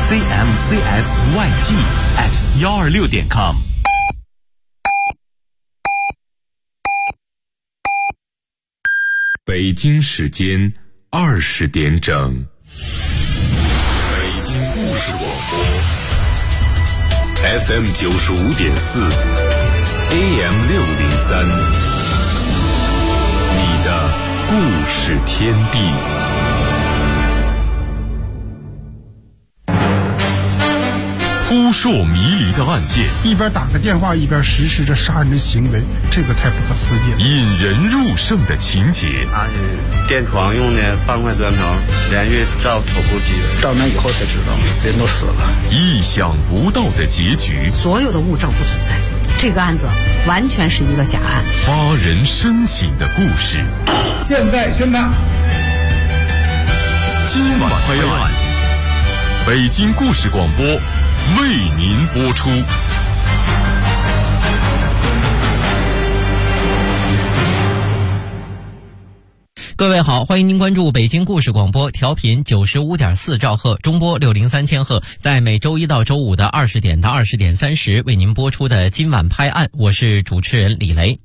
cmcsyg@126.com。北京时间20点整，北京故事广播 FM 95.4 AM 603，你的故事天地。扑朔迷离的案件， 一边打个电话一边实施着杀人的行为，这个太不可思议了。 引人入胜的情节， 他是电床用的半块砖头，连续照头部击人， 到那以后才知道人都死了。 意想不到的结局， 所有的物证不存在，这个案子完全是一个假案。 发人深省的故事， 现在宣判， 今晚拍案，北京故事广播为您播出。 各位好，欢迎您关注北京故事广播，调频95.4兆赫，中波603千赫，在每周一到周五的20点到20点30为您播出的今晚拍案，我是主持人李雷。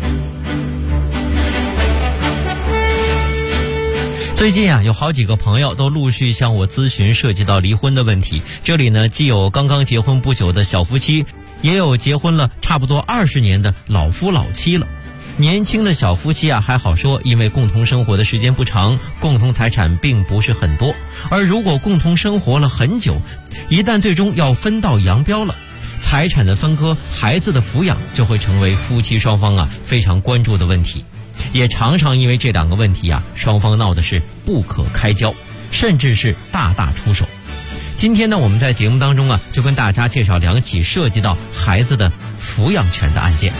最近有好几个朋友都陆续向我咨询涉及到离婚的问题。这里呢，既有刚刚结婚不久的小夫妻，也有结婚了差不多20年的老夫老妻了。年轻的小夫妻还好说，因为共同生活的时间不长，共同财产并不是很多。而如果共同生活了很久，一旦最终要分道扬镳了，财产的分割、孩子的抚养就会成为夫妻双方非常关注的问题。也常常因为这两个问题双方闹的是不可开交，甚至是大打出手。今天呢，我们在节目当中就跟大家介绍2起涉及到孩子的抚养权的案件。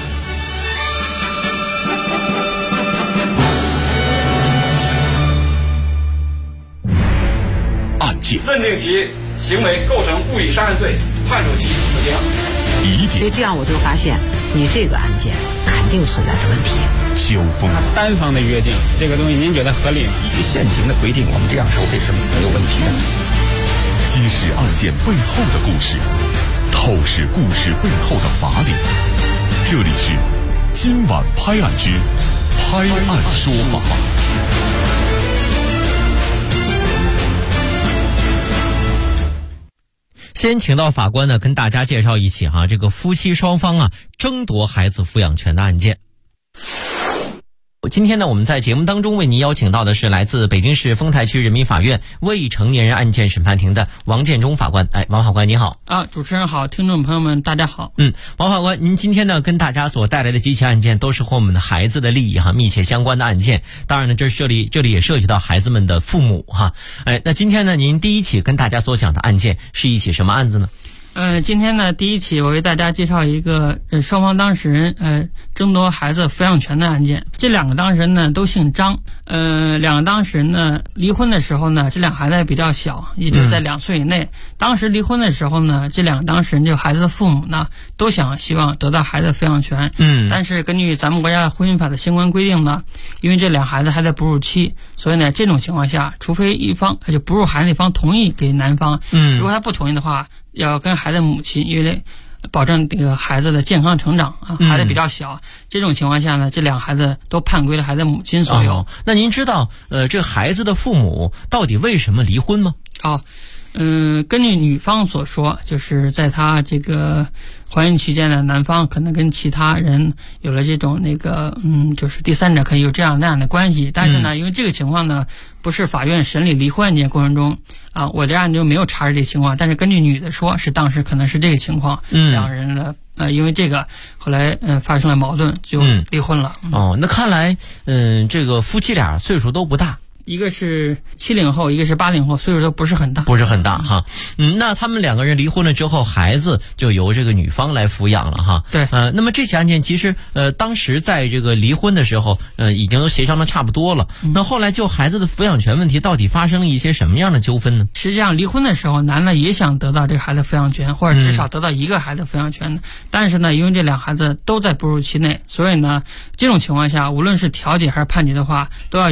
案件认定其行为构成故意杀人罪，判处其死刑。 所以这样我就发现，你这个案件肯定存在着问题。 纠纷， 单方的约定这个东西，您觉得合理吗？ 依据现行的规定，我们这样收费是没有问题的。 揭示案件背后的故事，透视故事背后的法理。这里是今晚拍案之拍案说法。 先请到法官呢，跟大家介绍一起这个夫妻双方争夺孩子抚养权的案件。今天呢，我们在节目当中为您邀请到的是来自北京市丰台区人民法院未成年人案件审判庭的王建中法官。王法官你好。 主持人好，听众朋友们大家好。 王法官，您今天呢跟大家所带来的几起案件都是和我们的孩子的利益密切相关的案件。当然呢，这里也涉及到孩子们的父母那今天呢，您第一起跟大家所讲的案件是一起什么案子呢？ 今天呢，第一起我为大家介绍一个双方当事人争夺孩子抚养权的案件。这2个当事人呢都姓张，2个当事人呢离婚的时候呢，这2孩子比较小，也就是在2岁以内。当时离婚的时候呢，这2个当事人就孩子的父母呢都希望得到孩子的抚养权。但是根据咱们国家婚姻法的相关规定呢，因为这2孩子还在哺乳期，所以呢这种情况下，除非一方就哺乳孩子那方同意给男方，如果他不同意的话，要跟孩子母亲，因为保证这个孩子的健康成长孩子比较小，这种情况下呢，这2孩子都判归了孩子母亲所有。 那您知道这孩子的父母到底为什么离婚吗？ 根据女方所说，就是在她这个怀孕期间呢，男方可能跟其他人有了这种就是第三者可以有这样那样的关系。但是呢，因为这个情况呢，不是法院审理离婚案件过程中我这案就没有查实这个情况。但是根据女的说，是当时可能是这个情况，2人呢因为这个后来发生了矛盾，就离婚了。 那看来这个夫妻俩岁数都不大。 一个是70后，一个是80后，岁数都不是很大那他们2个人离婚了之后，孩子就由这个女方来抚养了对。 那么这起案件其实当时在这个离婚的时候已经都协商的差不多了。那后来就孩子的抚养权问题到底发生了一些什么样的纠纷呢？ 实际上离婚的时候，男的也想得到这个孩子抚养权，或者至少得到一个孩子抚养权但是呢，因为这2孩子都在哺乳期内，所以呢这种情况下，无论是调解还是判决的话，都要由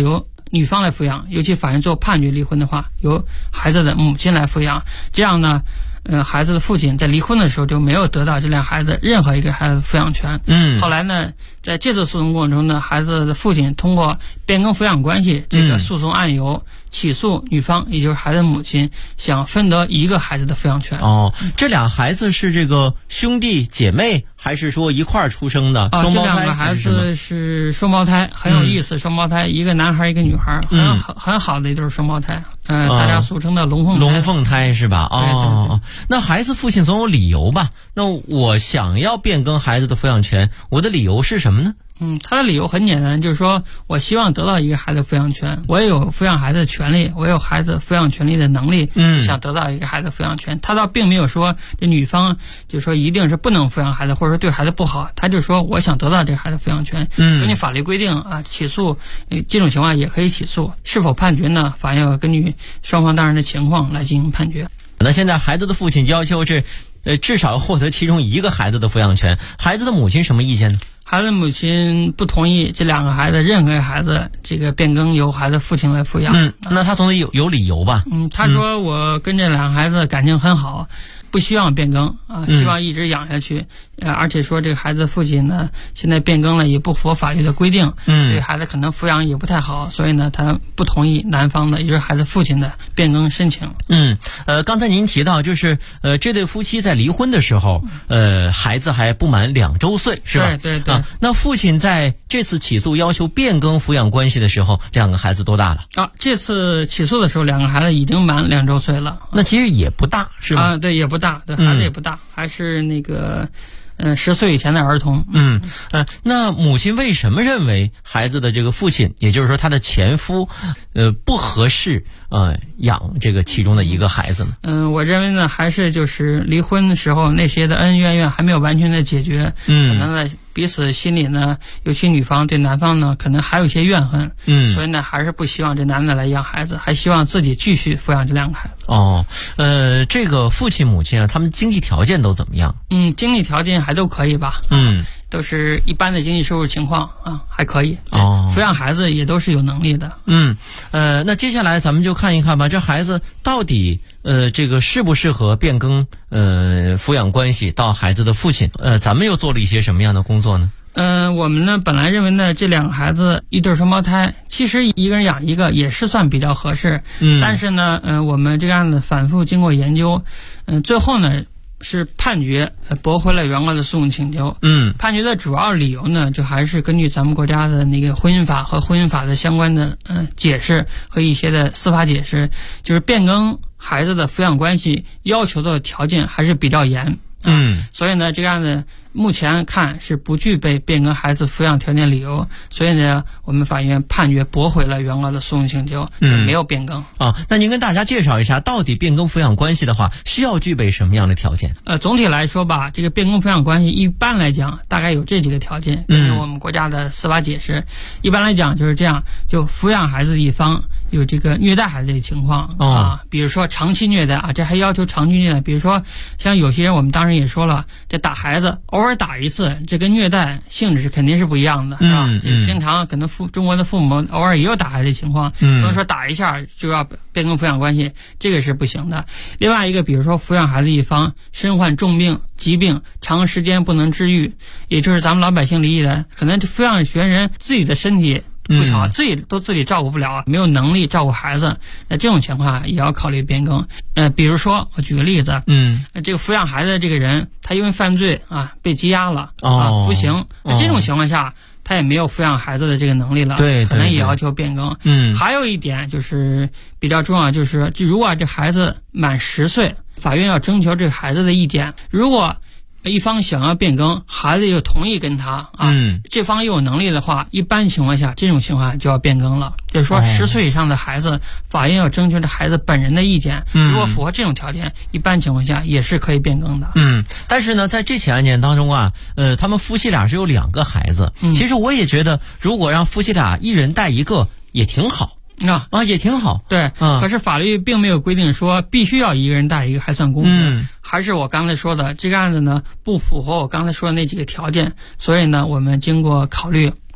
女方来抚养，尤其法院做判决离婚的话，由孩子的母亲来抚养。这样呢，孩子的父亲在离婚的时候就没有得到这俩孩子任何一个孩子的抚养权。后来呢，在这次诉讼过程中呢，孩子的父亲通过变更抚养关系这个诉讼案由起诉女方，也就是孩子的母亲，想分得一个孩子的抚养权。 这俩孩子是这个兄弟姐妹，还是说一块儿出生的？双胞胎？ 这两个孩子是双胞胎，很有意思。双胞胎，一个男孩一个女孩，很好的一对双胞胎。大家俗称的龙凤胎。 龙凤胎是吧？ 对。 那孩子父亲总有理由吧？那我想要变更孩子的抚养权，我的理由是什么呢？ 他的理由很简单，就是说我希望得到一个孩子抚养权，我也有抚养孩子的权利，我有孩子抚养权利的能力，想得到一个孩子抚养权。他倒并没有说这女方就说一定是不能抚养孩子，或者说对孩子不好，他就说我想得到这个孩子抚养权。根据法律规定啊，起诉这种情况也可以起诉。是否判决呢？法院要根据双方当事人的情况来进行判决。 那现在孩子的父亲要求是至少获得其中一个孩子的抚养权，孩子的母亲什么意见呢？ 孩子母亲不同意这两个孩子任何一个孩子这个变更由孩子父亲来抚养。 那他总得有理由吧？ 他说我跟这两个孩子感情很好，不希望变更希望一直养下去。而且说这个孩子父亲呢，现在变更了也不符合法律的规定，对孩子可能抚养也不太好，所以呢，他不同意男方的，也就是孩子父亲的变更申请。 刚才您提到就是这对夫妻在离婚的时候，孩子还不满2周岁，是吧？ 对。 那父亲在这次起诉要求变更抚养关系的时候，两个孩子多大了？ 这次起诉的时候，两个孩子已经满2周岁了。 那其实也不大，是吧？ 对，也不大，对，孩子也不大，还是那个10岁以前的儿童。 那母亲为什么认为孩子的这个父亲，也就是说他的前夫，不合适养这个其中的一个孩子呢？ 我认为呢，还是就是离婚的时候那些的恩恩怨怨还没有完全的解决，可能呢彼此心里呢，尤其女方对男方呢，可能还有一些怨恨，所以呢，还是不希望这男的来养孩子，还希望自己继续抚养这两个孩子。 这个父亲母亲啊，他们经济条件都怎么样？ 经济条件还都可以吧？都是一般的经济收入情况还可以。抚养孩子也都是有能力的。 那接下来咱们就看一看吧，这孩子到底这个适不适合变更抚养关系到孩子的父亲？咱们又做了一些什么样的工作呢？ 我们呢本来认为呢，这两个孩子一对双胞胎，其实一个人养一个也是算比较合适。但是呢，我们这个案子反复经过研究，最后呢是判决驳回了原告的诉讼请求。判决的主要理由呢，就还是根据咱们国家的那个婚姻法和婚姻法的相关的解释和一些的司法解释，就是变更孩子的抚养关系要求的条件还是比较严。所以呢，这个案子目前看是不具备变更孩子抚养条件理由，所以呢，我们法院判决驳回了原告的诉讼请求，没有变更。 那您跟大家介绍一下，到底变更抚养关系的话，需要具备什么样的条件？ 总体来说吧，这个变更抚养关系一般来讲，大概有这几个条件。根据我们国家的司法解释，一般来讲就是这样：就抚养孩子的一方有这个虐待孩子的情况比如说长期虐待这还要求长期虐待。比如说像有些人，我们当时也说了，这打孩子偶尔打一次，这跟虐待性质肯定是不一样的，是吧？经常可能中国的父母偶尔也有打孩子的情况，不能说打一下就要变更抚养关系，这个是不行的。另外一个，比如说抚养孩子一方身患重病、疾病，长时间不能治愈，也就是咱们老百姓理解的，可能抚养权人自己的身体不好，自己照顾不了，没有能力照顾孩子，那这种情况也要考虑变更。比如说我举个例子，这个抚养孩子的这个人，他因为犯罪被羁押了服刑，那这种情况下他也没有抚养孩子的这个能力了，可能也要求变更。还有一点就是比较重要，就是如果这孩子满10岁，法院要征求这个孩子的意见，如果一方想要变更，孩子又同意跟他这方又有能力的话，一般情况下这种情况就要变更了。就是说10岁以上的孩子，法院要征求这孩子本人的意见，如果符合这种条件，一般情况下也是可以变更的。 但是呢，在这起案件当中他们夫妻俩是有2个孩子，其实我也觉得，如果让夫妻俩一人带一个也挺好。也挺好。 对，可是法律并没有规定说必须要一个人带一个还算公平。还是我刚才说的，这个案子呢不符合我刚才说的那几个条件，所以呢，我们经过考虑，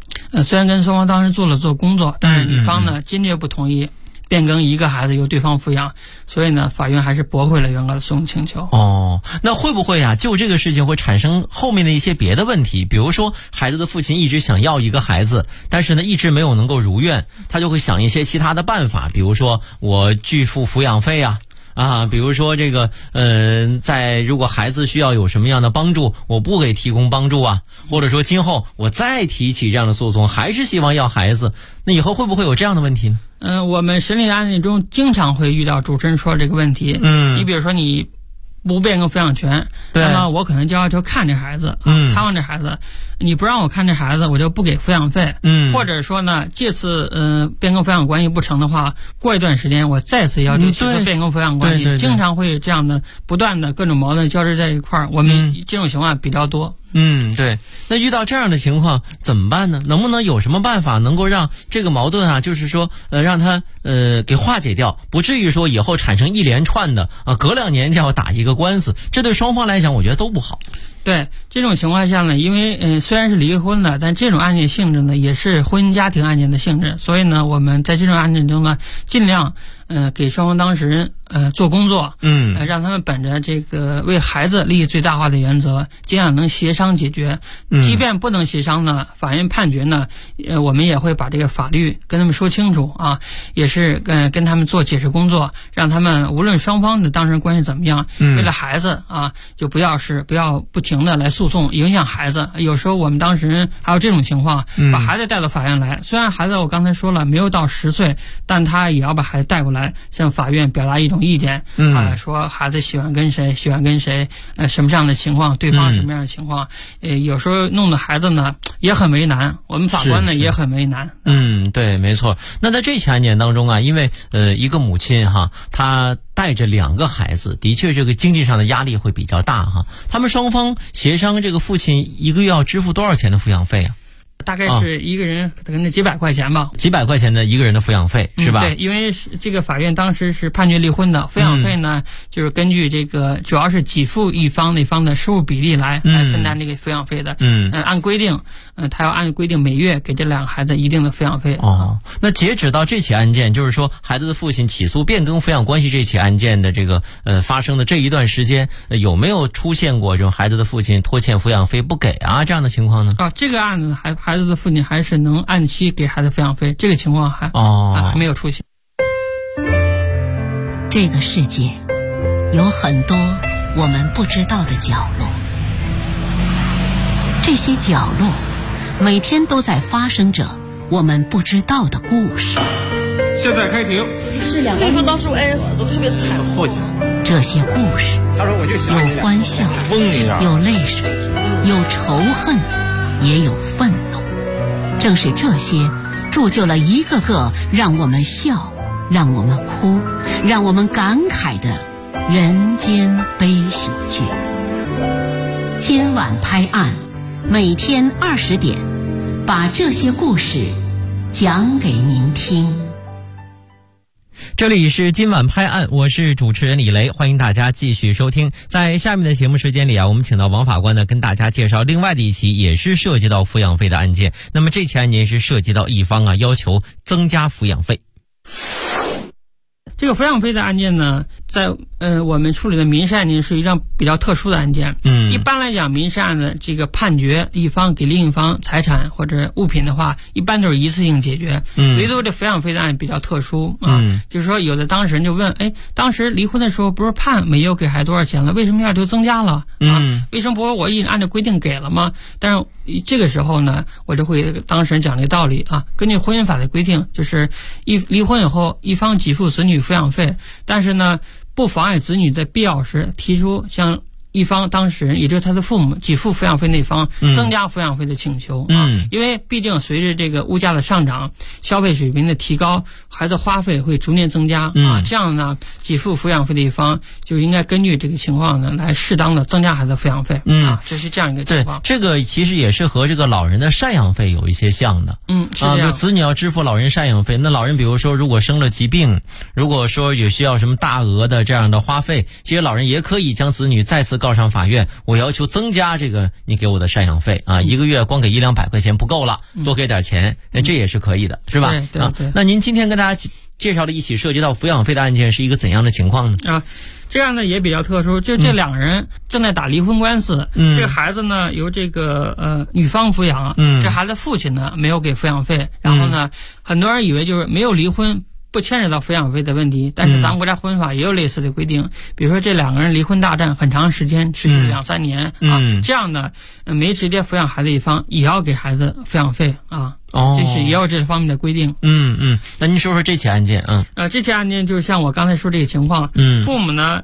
虽然跟双方当时做工作，但是女方呢坚决不同意变更一个孩子由对方抚养，所以呢，法院还是驳回了原告的诉讼请求。 那会不会就这个事情会产生后面的一些别的问题？比如说，孩子的父亲一直想要一个孩子，但是呢，一直没有能够如愿，他就会想一些其他的办法，比如说我拒付抚养费比如说这个如果孩子需要有什么样的帮助，我不给提供帮助或者说今后我再提起这样的诉讼，还是希望要孩子，那以后会不会有这样的问题呢？ 我们审理的案件中经常会遇到主持人说这个问题。你比如说你不变更抚养权，那么我可能就要求看这孩子看望这孩子，你不让我看这孩子，我就不给抚养费。或者说呢，这次变更抚养关系不成的话，过一段时间我再次要求起诉变更抚养关系。经常会有这样的不断的各种矛盾交织在一块儿，我们这种情况比较多。 对。那遇到这样的情况怎么办呢？能不能有什么办法能够让这个矛盾就是说让它给化解掉，不至于说以后产生一连串的隔2年就要打一个官司，这对双方来讲我觉得都不好。 对，这种情况下呢，因为虽然是离婚了，但这种案件性质呢也是婚姻家庭案件的性质，所以呢我们在这种案件中呢尽量给双方当事人做工作，让他们本着这个为孩子利益最大化的原则，尽量能协商解决。即便不能协商呢，法院判决呢我们也会把这个法律跟他们说清楚也是跟他们做解释工作，让他们无论双方的当事人关系怎么样，为了孩子就不要不停的来诉讼影响孩子。有时候我们当事人还有这种情况，把孩子带到法院来，虽然孩子我刚才说了没有到10岁，但他也要把孩子带过来向法院表达一种意见说孩子喜欢跟谁什么样的情况，对方什么样的情况，有时候弄得孩子呢也很为难，我们法官呢也很为难。 对，没错。那在这起案件当中因为一个母亲她带着2个孩子，的确这个经济上的压力会比较大他们双方协商这个父亲一个月要支付多少钱的抚养费大概是一个人可能几百块钱吧， 几百块钱的一个人的抚养费是吧？ 对，因为这个法院当时是判决离婚的，抚养费呢就是根据这个主要是给付一方那方的收入比例来分担这个抚养费的。按规定，他要按规定每月给这2个孩子一定的抚养费。 那截止到这起案件，就是说孩子的父亲起诉变更抚养关系这起案件的这个发生的这一段时间，有没有出现过这种孩子的父亲拖欠抚养费不给这样的情况呢？ 这个案子孩子的父亲还是能按期给孩子抚养费，这个情况还没有出现。 这个世界有很多我们不知道的角落，这些角落每天都在发生着我们不知道的故事。 现在开庭。 是2个，他当时死得特别惨。 这些故事有欢笑，有泪水，有仇恨，也有愤怒。正是这些铸就了一个个让我们笑，让我们哭，让我们感慨的人间悲喜剧。今晚拍案，每天20点，把这些故事讲给您听。 这里是今晚拍案，我是主持人李雷，欢迎大家继续收听。在下面的节目时间里我们请到王法官呢，跟大家介绍另外的一起也是涉及到抚养费的案件。那么这起案件是涉及到一方要求增加抚养费。 这个抚养费的案件呢，在我们处理的民事案件是一张比较特殊的案件。一般来讲，民事案的这个判决一方给另一方财产或者物品的话，一般都是一次性解决。唯独这抚养费的案件比较特殊就是说有的当事人就问，当时离婚的时候不是判每月给孩子多少钱了，为什么要求增加了为什么不是我按照规定给了吗？但是这个时候呢，我就会给当事人讲这个道理根据婚姻法的规定，就是离婚以后一方给付子女抚养费，但是呢不妨碍子女在必要时提出向一方当事人，也就是他的父母给付抚养费那方增加抚养费的请求因为毕竟随着这个物价的上涨，消费水平的提高，孩子花费会逐年增加这样呢，给付抚养费的一方就应该根据这个情况呢来适当的增加孩子抚养费这是这样一个情况。 对，这个其实也是和这个老人的赡养费有一些像的是这样。 就子女要支付老人赡养费，那老人比如说如果生了疾病，如果说有需要什么大额的这样的花费，其实老人也可以将子女再次告上法院，我要求增加这个你给我的赡养费啊，一个月光给100-200块钱不够了，多给点钱，这也是可以的，是吧？ 对。 那您今天跟大家介绍的一起涉及到抚养费的案件是一个怎样的情况呢？ 这样呢也比较特殊，就这两个人正在打离婚官司，这个孩子呢由这个女方抚养，这孩子父亲呢没有给抚养费，然后呢很多人以为就是没有离婚不牵扯到抚养费的问题，但是咱们国家婚姻法也有类似的规定，比如说这两个人离婚大战很长时间，持续2-3年这样的没直接抚养孩子一方也要给孩子抚养费啊。这是也有这方面的规定。 那您说说这起案件这起案件就是像我刚才说这个情况，父母呢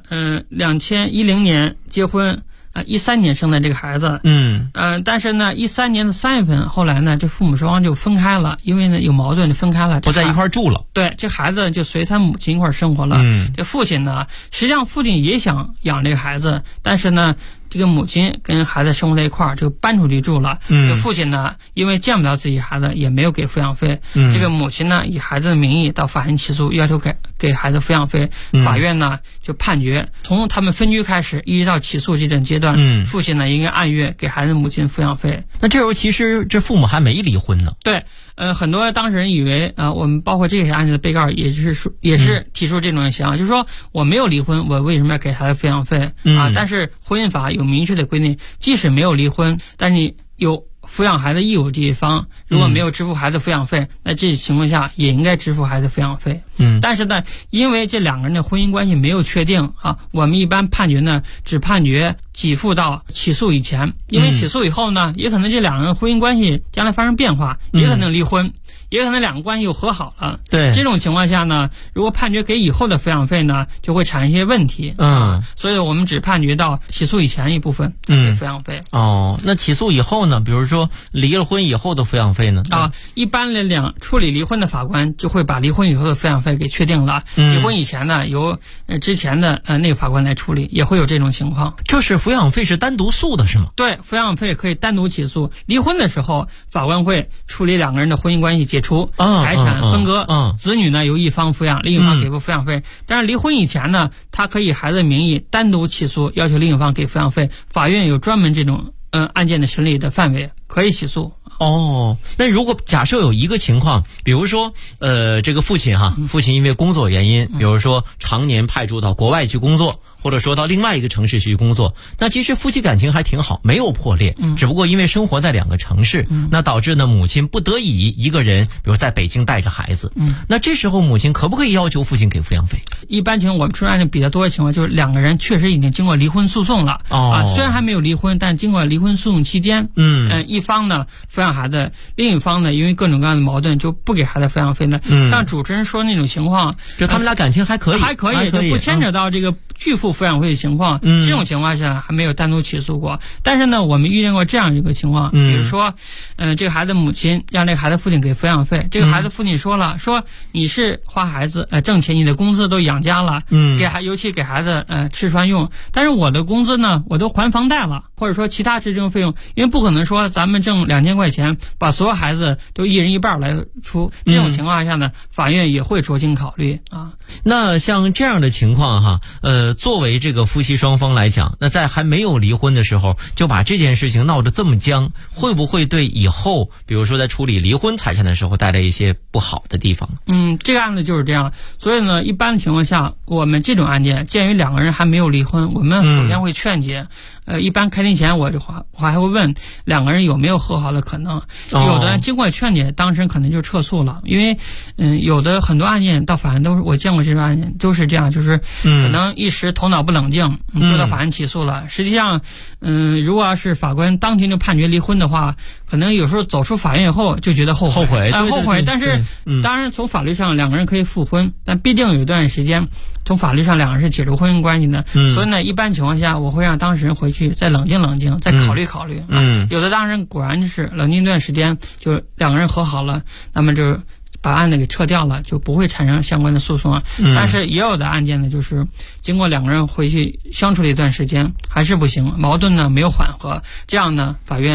2010年结婚，13年生的这个孩子，但是呢13年的3月份，后来呢这父母双方就分开了，因为呢有矛盾就分开了， 不在一块住了。 对，这孩子就随他母亲一块生活了。这父亲呢，实际上父亲也想养这个孩子，但是呢这个母亲跟孩子生活在一块儿，就搬出去住了。这父亲呢，因为见不到自己孩子，也没有给抚养费。这个母亲呢，以孩子的名义到法院起诉，要求给孩子抚养费。法院呢就判决，从他们分居开始，一直到起诉这种阶段，父亲呢应该按月给孩子母亲抚养费。 那这时候其实这父母还没离婚呢。 对。很多当事人以为我们包括这个案件的被告也是提出这种想法，就是说我没有离婚，我为什么要给他的抚养费但是婚姻法有明确的规定，即使没有离婚，但你有抚养孩子义务这一方如果没有支付孩子抚养费，那这情况下也应该支付孩子抚养费。但是呢，因为这两个人的婚姻关系没有确定我们一般判决呢只判决给付到起诉以前，因为起诉以后呢，也可能这两个人婚姻关系将来发生变化，也可能离婚，也可能两个关系又和好了。 对， 这种情况下呢，如果判决给以后的抚养费呢，就会产生一些问题。所以我们只判决到起诉以前一部分给抚养费。 那起诉以后呢，比如说离了婚以后的抚养费呢？ 一般来讲，处理离婚的法官就会把离婚以后的抚养费给确定了。离婚以前呢，由之前的那个法官来处理，也会有这种情况。 就是抚养费是单独诉的是吗？ 对，抚养费可以单独起诉。离婚的时候，法官会处理两个人的婚姻关系解除、财产分割，子女呢由一方抚养，另一方给付抚养费。但是离婚以前呢，他可以孩子名义单独起诉，要求另一方给抚养费。法院有专门这种案件的审理的范围，可以起诉。 那如果假设有一个情况，比如说这个父亲因为工作原因，比如说常年派驻到国外去工作，或者说到另外一个城市去工作，那其实夫妻感情还挺好，没有破裂，只不过因为生活在两个城市，那导致呢母亲不得已一个人，比如在北京带着孩子，那这时候母亲可不可以要求父亲给抚养费？ 一般情况我们出案件比较多的情况就是两个人确实已经经过离婚诉讼了，虽然还没有离婚，但经过离婚诉讼期间，一方呢抚养孩子，另一方呢因为各种各样的矛盾就不给孩子抚养费呢。像主持人说那种情况， 就他们俩感情还可以， 就不牵扯到这个拒付抚养费的情况，这种情况下还没有单独起诉过。但是呢，我们遇见过这样一个情况，比如说，这个孩子母亲让这个孩子父亲给抚养费，这个孩子父亲说了，说你是花孩子挣钱，你的工资都养家了，尤其给孩子吃穿用，但是我的工资呢，我都还房贷了，或者说其他这种费用，因为不可能说咱们挣2000块钱，把所有孩子都一人一半来出，这种情况下呢，法院也会酌情考虑啊。 那像这样的情况作为这个夫妻双方来讲，那在还没有离婚的时候就把这件事情闹得这么僵，会不会对以后比如说在处理离婚财产的时候带来一些不好的地方？ 这个案子就是这样。所以呢，一般的情况下，我们这种案件鉴于两个人还没有离婚，我们首先会劝解，一般开庭前我还会问两个人有没有和好的可能。有的经过劝解，当事人可能就撤诉了，因为有的很多案件到法院都是我见过这种案件都是这样，就是可能一时头脑不冷静就到法院起诉了。实际上如果要是法官当庭就判决离婚的话，可能有时候走出法院以后就觉得后悔。但是当然从法律上两个人可以复婚，但必定有一段时间从法律上两个人是解除婚姻关系的。所以呢，一般情况下我会让当事人回去再冷静再考虑考虑。有的当事人果然就是冷静一段时间，就两个人和好了，那么就把案子给撤掉了，就不会产生相关的诉讼。但是也有的案件呢，就是经过两个人回去相处了一段时间还是不行，矛盾呢没有缓和，这样呢法院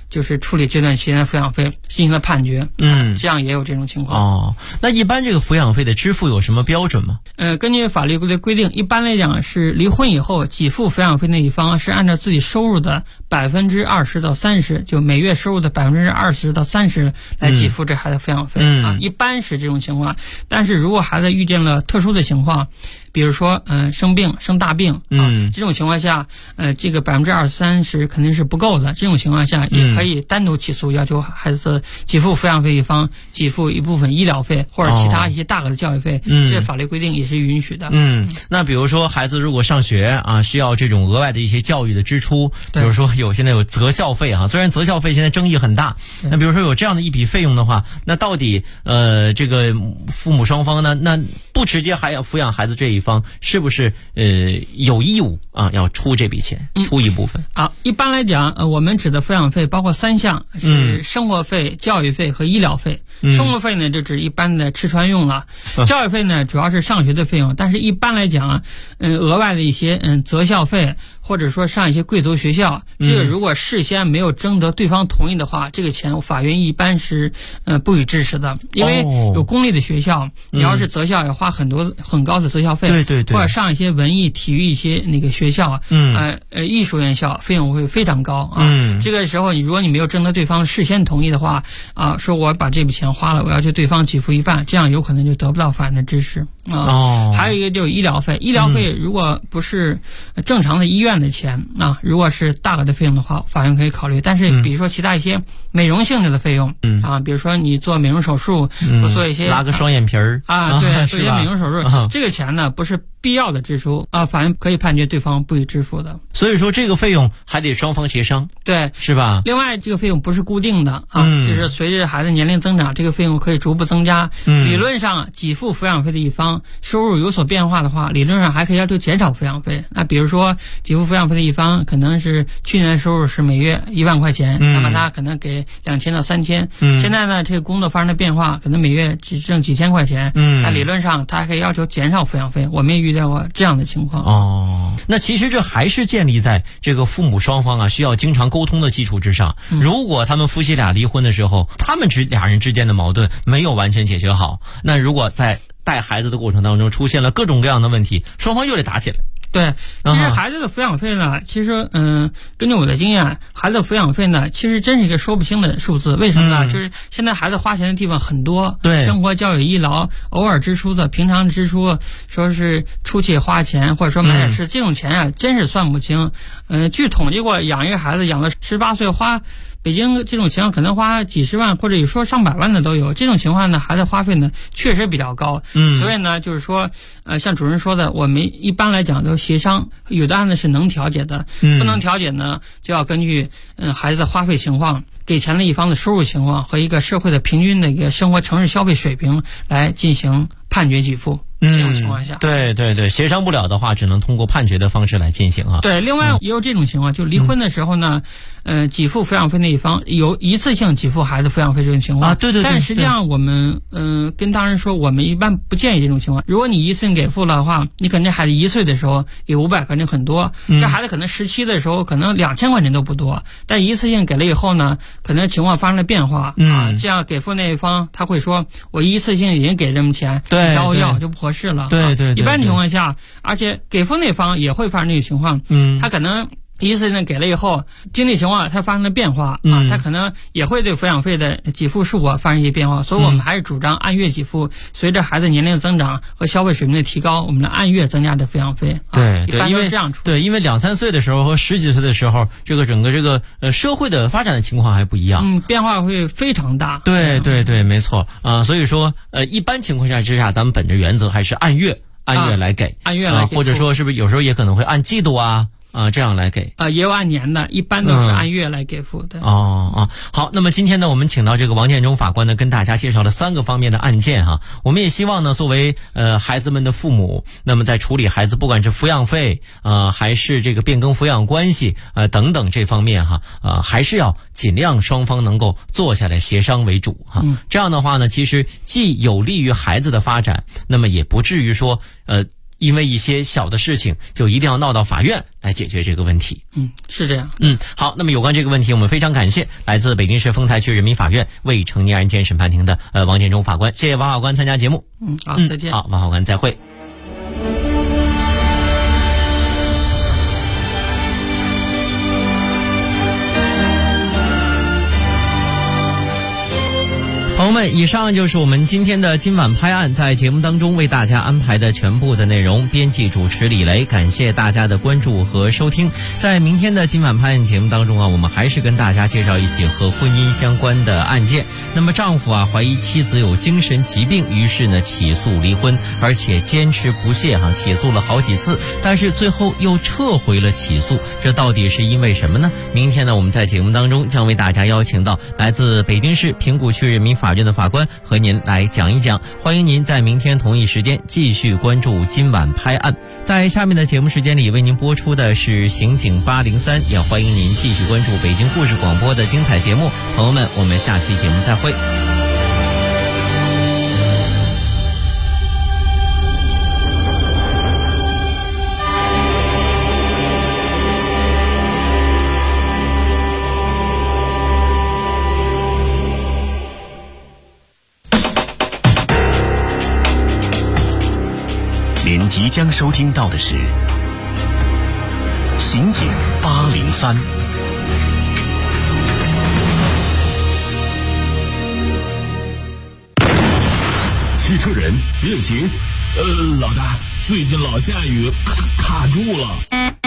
就是处理这段期间的抚养费进行了判决。这样也有这种情况。 那一般这个抚养费的支付有什么标准吗？ 根据法律的规定，一般来讲是离婚以后给付抚养费那一方是按照自己收入的20%到30%，就每月收入的20%到30%来给付这孩子抚养费。一般是这种情况。但是如果孩子遇见了特殊的情况，比如说生病生大病这种情况下这个20%-30%肯定是不够的，这种情况下也可以单独起诉，要求孩子给付抚养费一方给付一部分医疗费或者其他一些大额的教育费，这法律规定也是允许的。 那比如说孩子如果上学需要这种额外的一些教育的支出，比如说现在有择校费虽然择校费现在争议很大，那比如说有这样的一笔费用的话，那到底这个父母双方呢，那不直接还要抚养孩子这一方是不是有义务要出这笔钱，出一部分？ 一般来讲我们指的抚养费包括3项，是生活费、教育费和医疗费。生活费呢就指一般的吃穿用了，教育费呢主要是上学的费用，但是一般来讲额外的一些择校费或者说上一些贵族学校，这个如果事先没有征得对方同意的话，这个钱法院一般是不予支持的。因为有公立的学校你要是择校要花很高的择校费，或者上一些文艺体育一些那个学校艺术院校费用会非常高这个时候如果你没有征得对方事先同意的话说我把这笔钱花了，我要求对方给付一半，这样有可能就得不到法院的支持还有一个就是医疗费。医疗费如果不是正常的医院的钱如果是大额的费用的话，法院可以考虑。但是比如说其他一些美容性质的费用比如说你做美容手术或做一些拉个双眼皮儿对，做一些美容手术这个钱呢不是必要的支出法院可以判决对方不予支付的。 所以说这个费用还得双方协商， 对， 是吧？ 另外这个费用不是固定的就是随着孩子年龄增长，这个费用可以逐步增加。理论上给付抚养费的一方收入有所变化的话，理论上还可以要求减少抚养费。那比如说给付抚养费的一方可能是去年的收入是每月1万块钱那么他可能给2000到3000现在呢这个工作发生了变化，可能每月只挣几千块钱那理论上他还可以要求减少抚养费。我们也遇到过这样的情况那其实这还是建立在这个父母双方需要经常沟通的基础之上。如果他们夫妻俩离婚的时候，他们俩人之间的矛盾没有完全解决好，那如果在带孩子的过程当中出现了各种各样的问题，双方又得打起来。 对，其实孩子的抚养费呢，其实根据我的经验，孩子的抚养费呢，其实真是一个说不清的数字。为什么呢？就是现在孩子花钱的地方很多， 对， 生活、教育、医疗，偶尔支出的平常支出，说是出去花钱或者说买点吃，这种钱真是算不清。据统计过，养一个孩子养到18岁花。北京这种情况可能花几十万或者有说上百万的都有，这种情况呢孩子花费呢确实比较高。所以呢就是说像主任说的，我们一般来讲都协商，有的案子是能调解的不能调解呢就要根据孩子的花费情况、给钱的一方的收入情况和一个社会的平均的一个生活城市消费水平来进行判决给付。这种情况下对，协商不了的话只能通过判决的方式来进行对，另外也有这种情况，就离婚的时候呢给付抚养费那一方有一次性给付孩子抚养费这种情况对。 但实际上我们跟当事人说，我们一般不建议这种情况。如果你一次性给付了的话，你可能孩子1岁的时候给500块钱很多，这孩子可能17的时候可能2000块钱都不多，但一次性给了以后呢，可能情况发生了变化这样给付那一方他会说我一次性已经给这么钱，你找我要就不合适了。 对， 一般情况下，而且给付那方也会发生这种情况他可能一次性给了以后，经济情况它发生了变化他可能也会对抚养费的给付数额发生一些变化。所以我们还是主张按月给付，随着孩子年龄增长和消费水平的提高，我们按月增加的抚养费对， 一般都是这样处理。 因为2-3岁的时候和10几岁的时候，这个整个这个社会的发展的情况还不一样变化会非常大。 对，没错所以说一般情况下之下，咱们本着原则还是按月来给， 按月来给或者说是不是有时候也可能会按季度这样来给也有按年的，一般都是按月来给付的。 好，那么今天呢，我们请到这个王建中法官呢，跟大家介绍了3个方面的案件我们也希望呢，作为孩子们的父母，那么在处理孩子不管是抚养费还是这个变更抚养关系等等这方面还是要尽量双方能够坐下来协商为主这样的话呢，其实既有利于孩子的发展，那么也不至于说因为一些小的事情就一定要闹到法院来解决这个问题。 是这样。 好，那么有关这个问题，我们非常感谢来自北京市丰台区人民法院未成年案件审判庭的王建中法官，谢谢王法官参加节目。 好，再见。 好，王法官再会。朋友们，以上就是我们今天的今晚拍案在节目当中为大家安排的全部的内容。编辑主持李雷，感谢大家的关注和收听。在明天的今晚拍案节目当中我们还是跟大家介绍一起和婚姻相关的案件。那么丈夫怀疑妻子有精神疾病，于是呢起诉离婚，而且坚持不懈起诉了好几次，但是最后又撤回了起诉，这到底是因为什么呢？明天呢我们在节目当中将为大家邀请到来自北京市平谷区人民法院的法官和您来讲一讲。欢迎您在明天同一时间继续关注今晚拍案。在下面的节目时间里为您播出的是刑警803，也欢迎您继续关注北京故事广播的精彩节目。朋友们，我们下期节目再会。 您即将收听到的是刑警803。汽车人变形。 老大，最近老下雨，卡住了。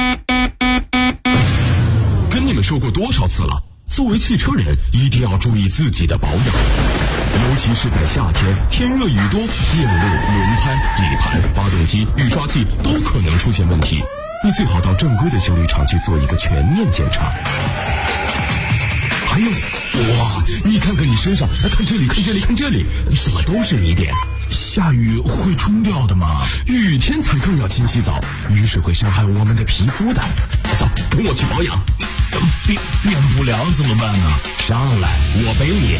跟你们说过多少次了，作为汽车人一定要注意自己的保养，尤其是在夏天，天热雨多，电路、轮胎、底盘、发动机、雨刷器都可能出现问题。你最好到正规的修理厂去做一个全面检查。还有，哇，你看看你身上，看这里，看这里，看这里，怎么都是泥点？ 下雨会冲掉的吗？ 雨天才更要勤洗澡，雨水会伤害我们的皮肤的。走，跟我去保养。 变不了怎么办呢？ 上来，我背你。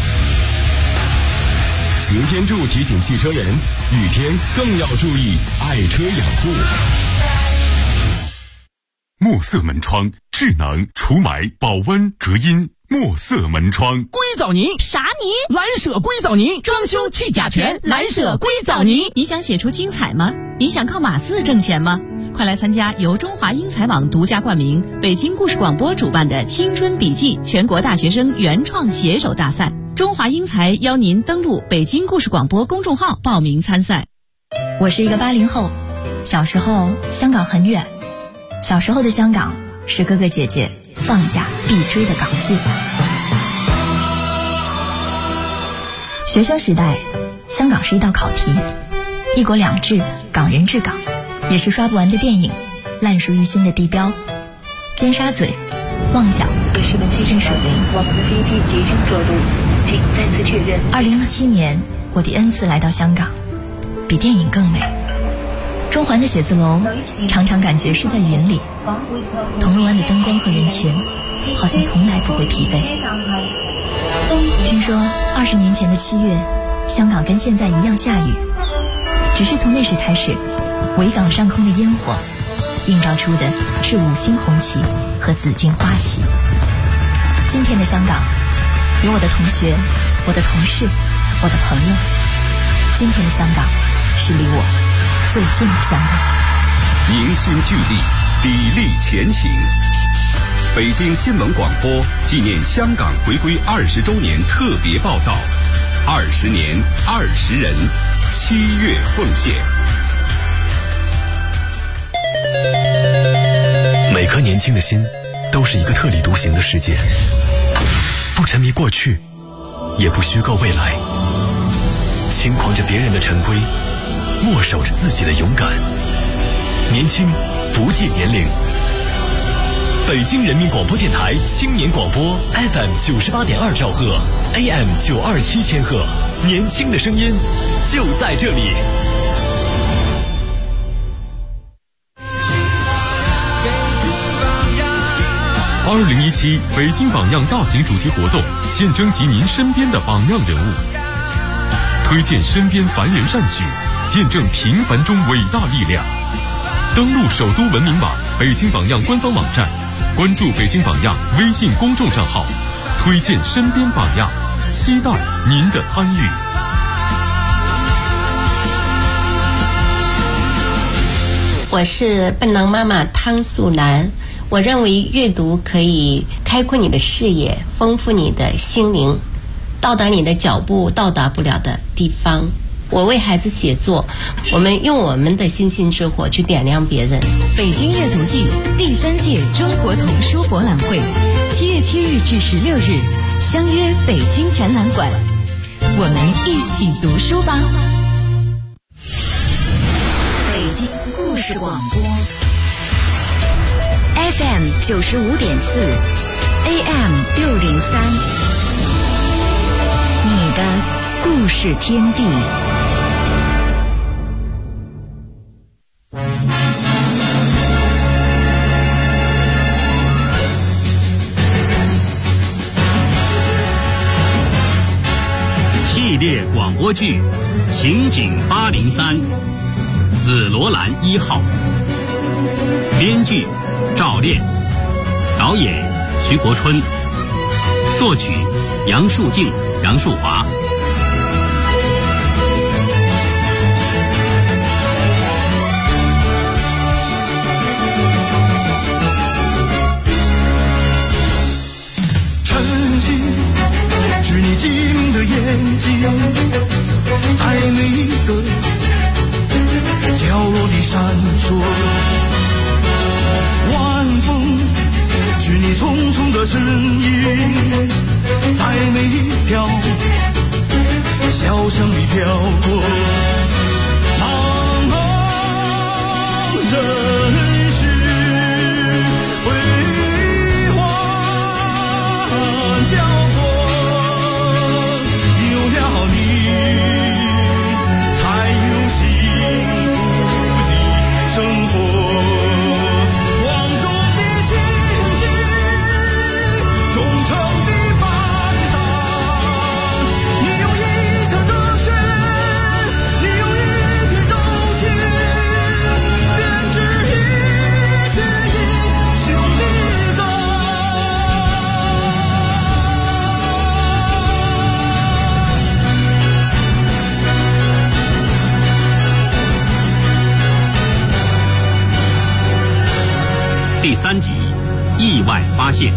擎天柱提醒汽车人，雨天更要注意爱车养护。墨色门窗，智能除霾、保温、隔音。墨色门窗， 硅藻泥啥泥？ 蓝舍硅藻泥，装修去甲醛，蓝舍硅藻泥。 你想写出精彩吗？你想靠码字挣钱吗？快来参加由中华英才网独家冠名、北京故事广播主办的青春笔记全国大学生原创写手大赛。中华英才邀您登录北京故事广播公众号报名参赛。 我是一个80后，小时候香港很远，小时候的香港是哥哥姐姐放假必追的港剧。学生时代，香港是一道考题，一国两制，港人治港，也是刷不完的电影，烂熟于心的地标，尖沙咀、旺角、天水围。我们的飞机即将着陆，请再次确认。2017年，我第 N 次来到香港，比电影更美。中环的写字楼常常感觉是在云里，铜锣湾的灯光和人群好像从来不会疲惫。听说20年前的7月，香港跟现在一样下雨，只是从那时开始，维港上空的烟火映照出的是5星红旗和紫荆花旗。今天的香港，有我的同学，我的同事，我的朋友。今天的香港是离我最近的香港。 凝心聚力，砥砺前行。北京新闻广播纪念香港回归20周年特别报道，20年20人，7月奉献。每颗年轻的心都是一个特立独行的世界，不沉迷过去，也不虚构未来，轻狂着别人的陈规，默守着自己的勇敢。年轻不计年龄。北京人民广播电台青年广播 FM 98.2兆赫 AM 927千赫，年轻的声音就在这里。2017北京榜样大型主题活动，现征集您身边的榜样人物，推荐身边凡人善举，见证平凡中伟大力量。 登录首都文明网、北京榜样官方网站，关注北京榜样微信公众账号，推荐身边榜样，期待您的参与。 我是笨狼妈妈汤素兰。我认为阅读可以开阔你的视野，丰富你的心灵，到达你的脚步到达不了的地方。我为孩子写作，我们用我们的星星之火去点亮别人。 北京阅读季第3届中国童书博览会7月7日至16日，相约北京展览馆，我们一起读书吧。 北京故事广播 FM 95.4 AM 603，你的故事天地。 系列广播剧《刑警803》，紫罗兰1号，编剧赵炼，导演徐国春，作曲杨树静、杨树华。 晨曦是你机灵的眼睛，在每个角落里闪烁。晚风是你匆匆的身影，在每一条小巷里飘过。茫茫人世辉煌交错，有了你才有幸福的生活。 第3集，意外发现。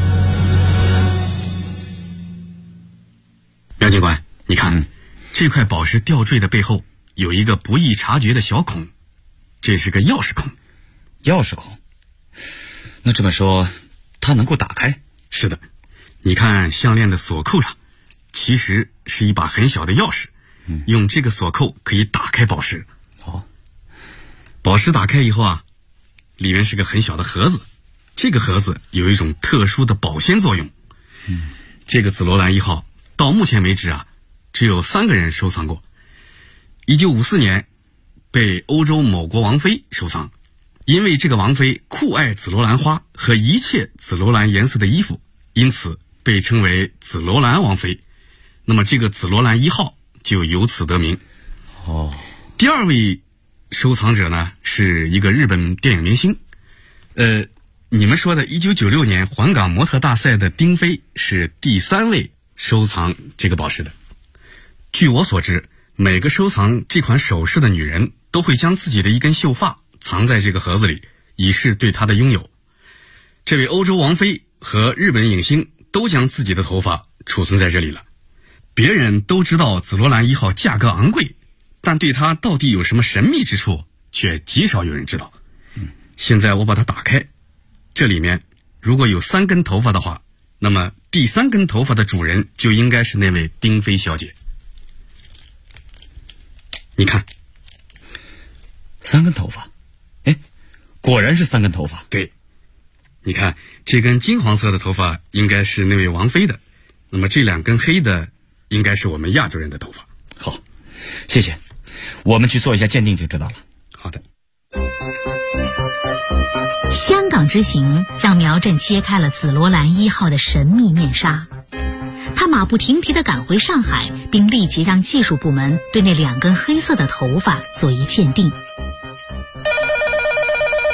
杨警官，你看，这块宝石吊坠的背后有一个不易察觉的小孔，这是个钥匙孔。 钥匙孔？那这么说，它能够打开？ 是的，你看项链的锁扣上，其实是一把很小的钥匙，用这个锁扣可以打开宝石。 哦， 宝石打开以后啊，里面是个很小的盒子。这个盒子有一种特殊的保鲜作用。这个紫罗兰1号到目前为止啊，只有3个人收藏过。1954年被欧洲某国王妃收藏，因为这个王妃酷爱紫罗兰花和一切紫罗兰颜色的衣服，因此被称为紫罗兰王妃。那么这个紫罗兰1号就由此得名。 哦， 第2位收藏者呢，是一个日本电影明星。你们说的1996年环港模特大赛的丁飞是第3位收藏这个宝石的。据我所知，每个收藏这款首饰的女人都会将自己的一根秀发藏在这个盒子里，以示对她的拥有。这位欧洲王妃和日本影星都将自己的头发储存在这里了。别人都知道紫罗兰1号价格昂贵，但对它到底有什么神秘之处却极少有人知道。现在我把它打开，这里面如果有3根头发的话，那么第3根头发的主人就应该是那位丁飞小姐。你看 ，3根头发，哎，果然是3根头发。 对，你看这根金黄色的头发应该是那位王妃的，那么这2根黑的应该是我们亚洲人的头发。 好，谢谢，我们去做一下鉴定就知道了。 好的。 香港之行让苗振揭开了紫罗兰1号的神秘面纱。他马不停蹄地赶回上海，并立即让技术部门对那2根黑色的头发做一鉴定。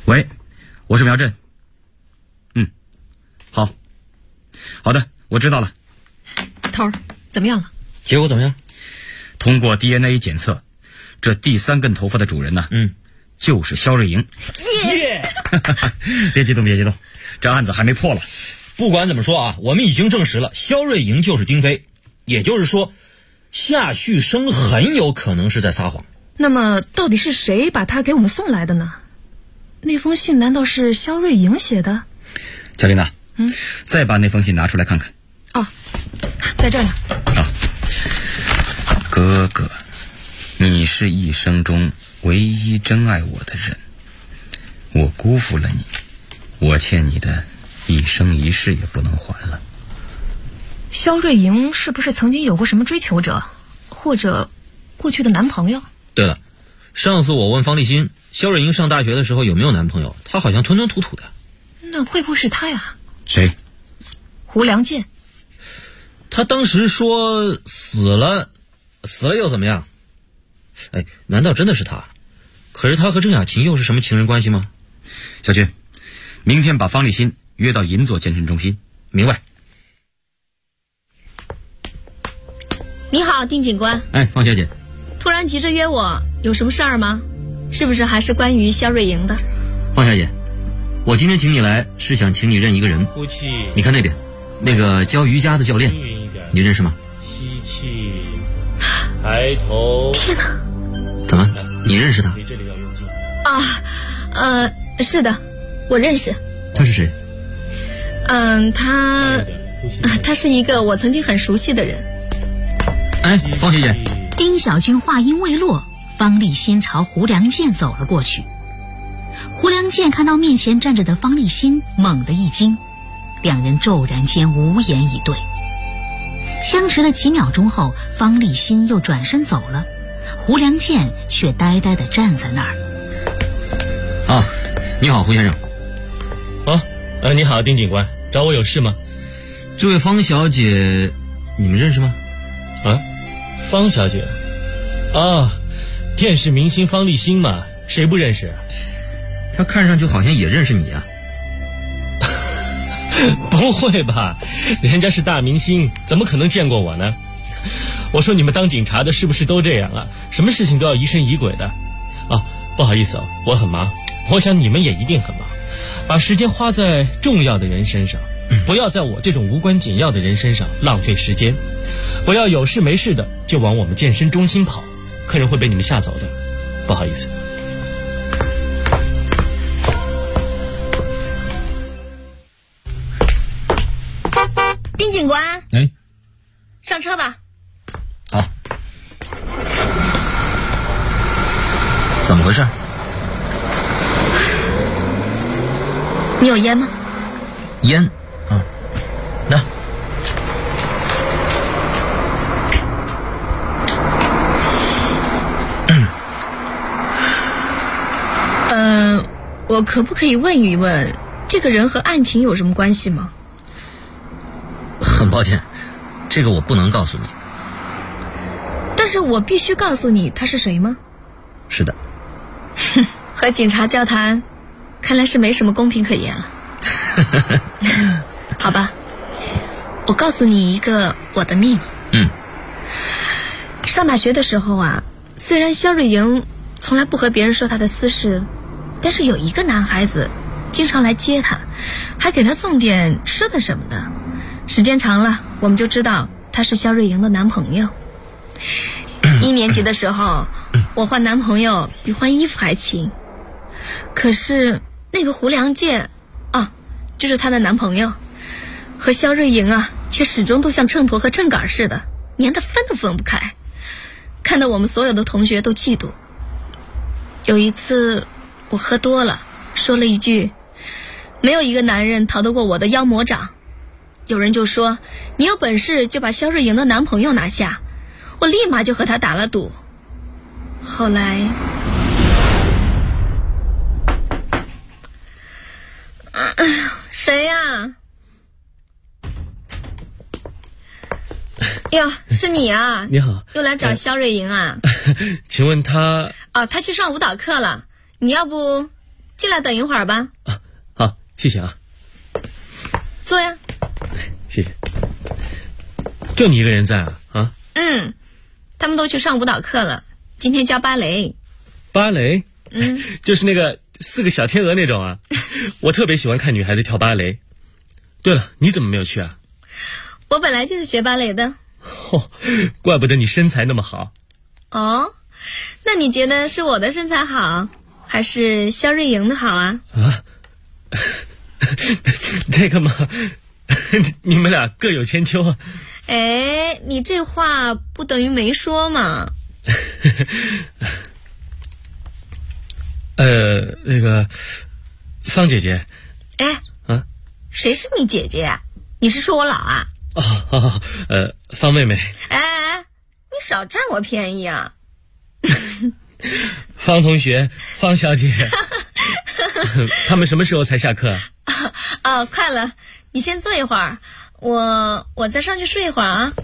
喂，我是苗振。好的，我知道了。 头儿，怎么样了？ 结果怎么样？通过 DNA 检测，这第3根头发的主人呢，就是肖瑞莹。 耶！ 别激动，别激动，这案子还没破了。 不管怎么说啊，我们已经证实了肖瑞莹就是丁飞，也就是说，夏旭升很有可能是在撒谎。 那么，到底是谁把他给我们送来的呢？那封信难道是肖瑞莹写的？ 小琳娜，再把那封信拿出来看看。 哦，在这儿呢。 哥哥，你是一生中唯一真爱我的人，我辜负了你，我欠你的一生一世也不能还了。 肖瑞莹是不是曾经有过什么追求者，或者过去的男朋友？ 对了，上次我问方立新，肖瑞莹上大学的时候有没有男朋友，她好像吞吞吐吐的。 那会不会是他呀？ 谁？ 胡良健。 他当时说死了又怎么样？哎，难道真的是他？可是他和郑雅琴又是什么情人关系吗？ 小军，明天把方立新约到银座健身中心。 明白。 你好，丁警官。 哎，方小姐。 突然急着约我，有什么事儿吗？是不是还是关于肖瑞莹的？ 方小姐，我今天请你来是想请你认一个人。 呼气。 你看那边，那个教瑜伽的教练，你认识吗？ 吸气，抬头。 天哪！ 怎么？你认识他？ 你这里要用劲。 是的，我认识。 他是谁？ 他是一个我曾经很熟悉的人。 哎，方小姐。 丁小军话音未落，方立新朝胡良健走了过去。胡良健看到面前站着的方立新，猛地一惊，两人骤然间无言以对。相持了几秒钟后，方立新又转身走了，胡良健却呆呆地站在那儿。 你好，胡先生。 你好，丁警官，找我有事吗？ 这位方小姐，你们认识吗？ 方小姐，电视明星方立新嘛，谁不认识啊？ 她看上去好像也认识你啊。 不会吧，人家是大明星，怎么可能见过我呢？我说你们当警察的是不是都这样啊？什么事情都要疑神疑鬼的。不好意思我很忙，我想你们也一定很忙，把时间花在重要的人身上，不要在我这种无关紧要的人身上浪费时间，不要有事没事的就往我们健身中心跑，客人会被你们吓走的。不好意思。 丁警官，上车吧。 好。怎么回事？ 你有烟吗？ 烟那我可不可以问一问，这个人和案情有什么关系吗？ 很抱歉，这个我不能告诉你。 但是我必须告诉你他是谁吗？ 是的。 和警察交谈，看来是没什么公平可言了。好吧，我告诉你一个我的秘密。上大学的时候啊，虽然肖瑞莹从来不和别人说她的私事，但是有一个男孩子经常来接她，还给她送点吃的什么的。时间长了，我们就知道他是肖瑞莹的男朋友。1年级的时候，我换男朋友比换衣服还勤。可是那个胡良健就是她的男朋友，和肖瑞莹却始终都像秤砣和秤杆似的，粘得分都分不开，看得我们所有的同学都嫉妒。有一次我喝多了，说了一句，没有一个男人逃得过我的妖魔掌。有人就说，你有本事就把肖瑞莹的男朋友拿下。我立马就和他打了赌。后来谁呀？哟，是你啊！ 你好， 又来找肖瑞莹啊？ 请问他？ 他去上舞蹈课了。你要不进来等一会儿吧。 好，谢谢啊。 坐呀。 谢谢。就你一个人在啊？ 他们都去上舞蹈课了，今天教芭蕾。 芭蕾？就是那个4个小天鹅那种啊。我特别喜欢看女孩子跳芭蕾。对了，你怎么没有去啊？ 我本来就是学芭蕾的。 怪不得你身材那么好。 哦，那你觉得是我的身材好，还是肖瑞莹的好啊？ 这个嘛，你们俩各有千秋啊。 哎，你这话不等于没说嘛。 那个方姐姐。 谁是你姐姐呀？你是说我老啊？ 方妹妹。 哎，你少占我便宜啊。 方同学，方小姐。他们什么时候才下课？ 快了，你先坐一会儿，我再上去睡一会儿啊。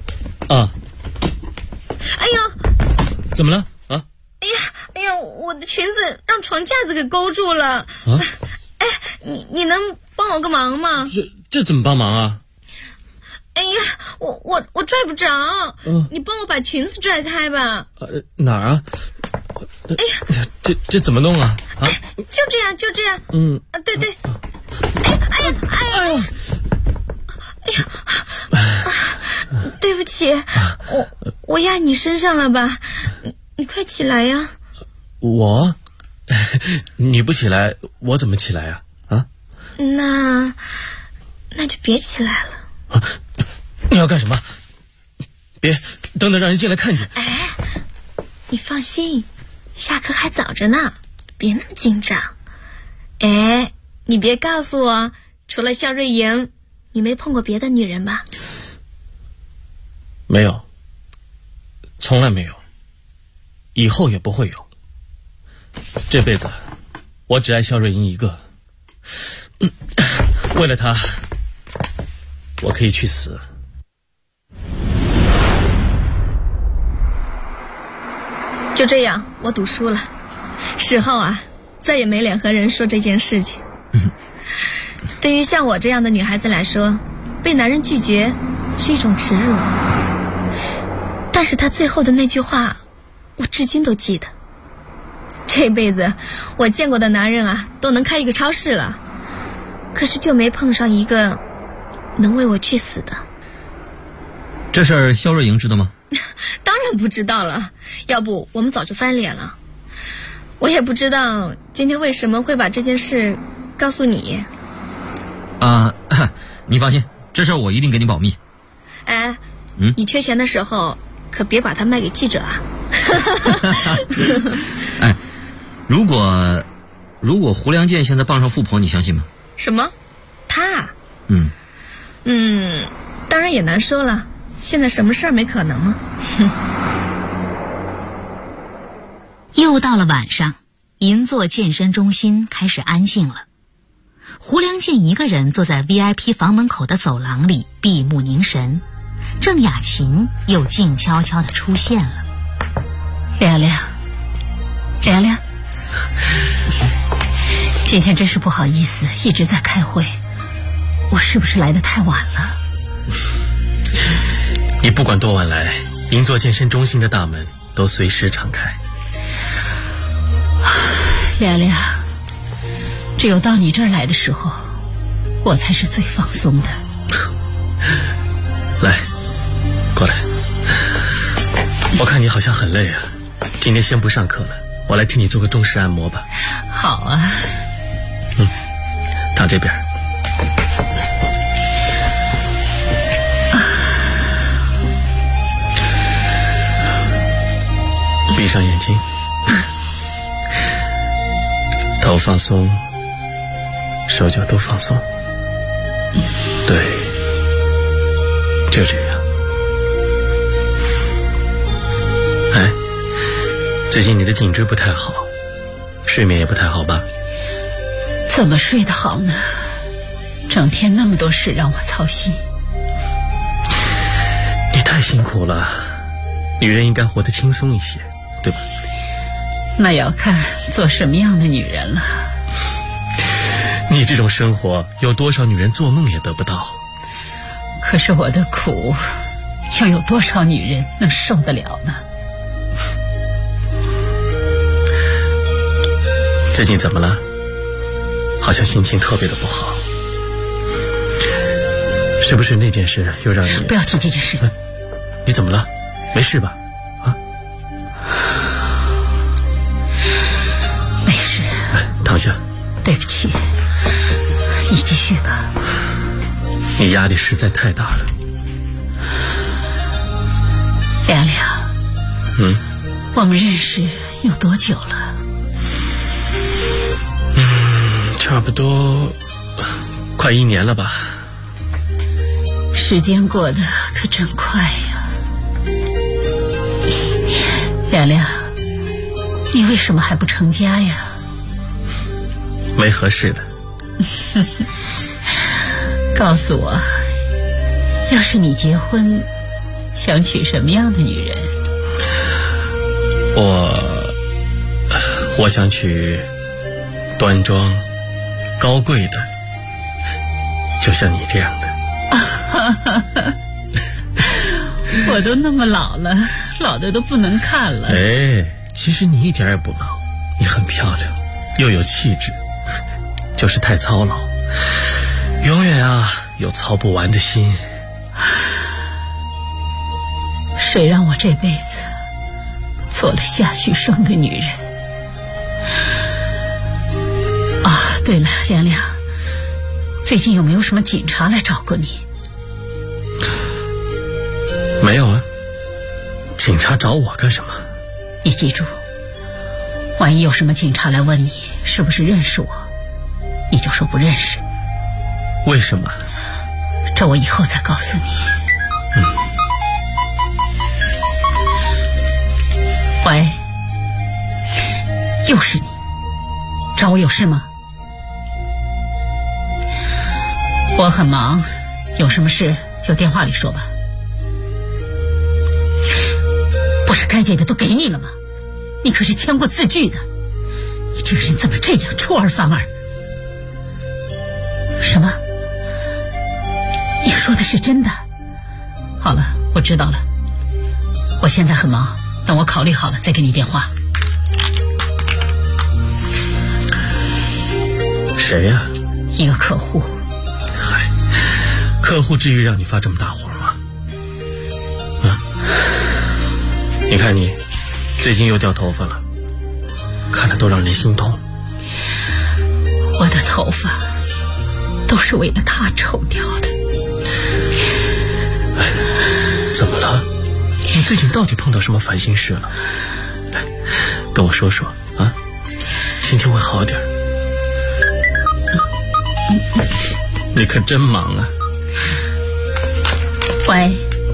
哎呦， 怎么了啊？ 哎呀，我的裙子让床架子给勾住了。哎，你能帮我个忙吗？ 这怎么帮忙啊？ 哎呀，我拽不着，你帮我把裙子拽开吧。 哪儿啊？ 哎呀， 这怎么弄啊？ 就这样。对。对不起，我压你身上了吧？你快起来呀！ 我？你不起来，我怎么起来呀？ 那就别起来了。 你要干什么？别，等等让人进来看见。 哎，你放心，下课还早着呢，别那么紧张。哎，你别告诉我，除了肖瑞莹，你没碰过别的女人吧？ 没有，从来没有，以后也不会有。这辈子我只爱肖瑞莹一个。为了她，我可以去死。 就这样，我赌输了。事后再也没脸和人说这件事情。对于像我这样的女孩子来说，被男人拒绝是一种耻辱。但是他最后的那句话，我至今都记得。这辈子我见过的男人都能开一个超市了，可是就没碰上一个能为我去死的。 这事儿肖瑞莹知道吗？ 当然不知道了，要不我们早就翻脸了。我也不知道今天为什么会把这件事告诉你。 你放心，这事儿我一定给你保密。 哎，你缺钱的时候可别把它卖给记者啊。 哎，如果胡良健现在傍上富婆，你相信吗？ 什么？他？当然也难说了，现在什么事儿没可能啊。 又到了晚上，银座健身中心开始安静了。胡良健一个人坐在 VIP 房门口的走廊里闭目凝神，郑雅琴又静悄悄地出现了。 亮亮，今天真是不好意思，一直在开会，我是不是来得太晚了？ 你不管多晚来，银座健身中心的大门都随时敞开。 亮亮，只有到你这儿来的时候，我才是最放松的。 来，过来。我看你好像很累啊，今天先不上课了，我来替你做个中式按摩吧。 好啊。 躺这边。闭上眼睛，头放松，手脚都放松。对，就这样。哎，最近你的颈椎不太好，睡眠也不太好吧？ 怎么睡得好呢？整天那么多事让我操心。 你太辛苦了，女人应该活得轻松一些，对吧？ 那要看做什么样的女人了。 你这种生活，有多少女人做梦也得不到。 可是我的苦，又有多少女人能受得了呢？ 最近怎么了？好像心情特别的不好。是不是那件事又让你…… 不要提这件事。 你怎么了？没事吧？啊？ 没事。 躺下。 对不起，你继续吧。 你压力实在太大了。 亮亮。我们认识有多久了？ 差不多快1年了吧。 时间过得可真快呀。亮亮，你为什么还不成家呀？ 没合适的。 告诉我，要是你结婚，想娶什么样的女人？ 我想娶端庄高贵的，就像你这样的。 我都那么老了，老的都不能看了。 其实你一点也不老，你很漂亮，又有气质，就是太操劳，永远有操不完的心。 谁让我这辈子做了夏旭生的女人？对了，亮亮，最近有没有什么警察来找过你？ 没有啊，警察找我干什么？ 你记住，万一有什么警察来问你是不是认识我，你就说不认识。 为什么？ 这我以后再告诉你。喂，又是你，找我有事吗？我很忙，有什么事就电话里说吧。不是该给的都给你了吗？你可是签过字据的，你这个人怎么这样出尔反尔？什么？你说的是真的？好了，我知道了。我现在很忙，等我考虑好了再给你电话。 谁呀？ 一个客户。 嗨，客户至于让你发这么大火吗？你看你最近又掉头发了，看了都让人心痛。 我的头发都是为了他抽掉的。 怎么了？你最近到底碰到什么烦心事了？来，跟我说说啊，心情会好点。你可真忙啊。 喂，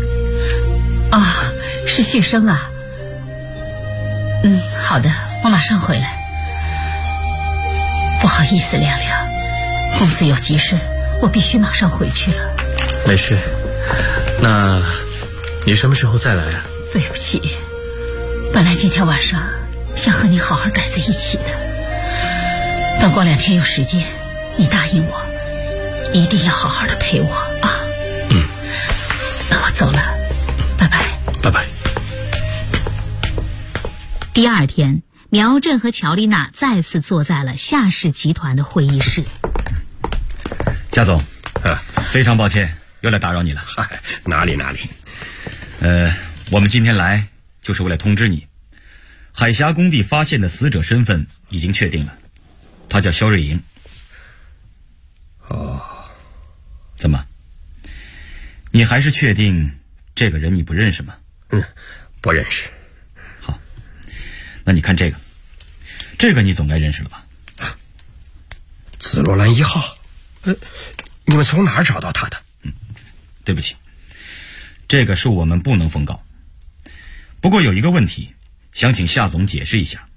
是旭生啊。好的，我马上回来。不好意思，亮亮，公司有急事，我必须马上回去了。 没事，那你什么时候再来啊？ 对不起，本来今天晚上想和你好好待在一起的，等过2天有时间，你答应我一定要好好的陪我啊。那我走了，拜拜。 拜拜。 第二天，苗振和乔丽娜再次坐在了夏氏集团的会议室。 夏总，非常抱歉又来打扰你了。 哪里。 我们今天来就是为了通知你，海峡工地发现的死者身份已经确定了，他叫肖瑞莹。怎么？你还是确定这个人你不认识吗？ 不认识。 好，那你看这个你总该认识了吧？ 紫罗兰1号。你们从哪儿找到他的？ 对不起，这个是我们不能封告。不过有一个问题，想请夏总解释一下。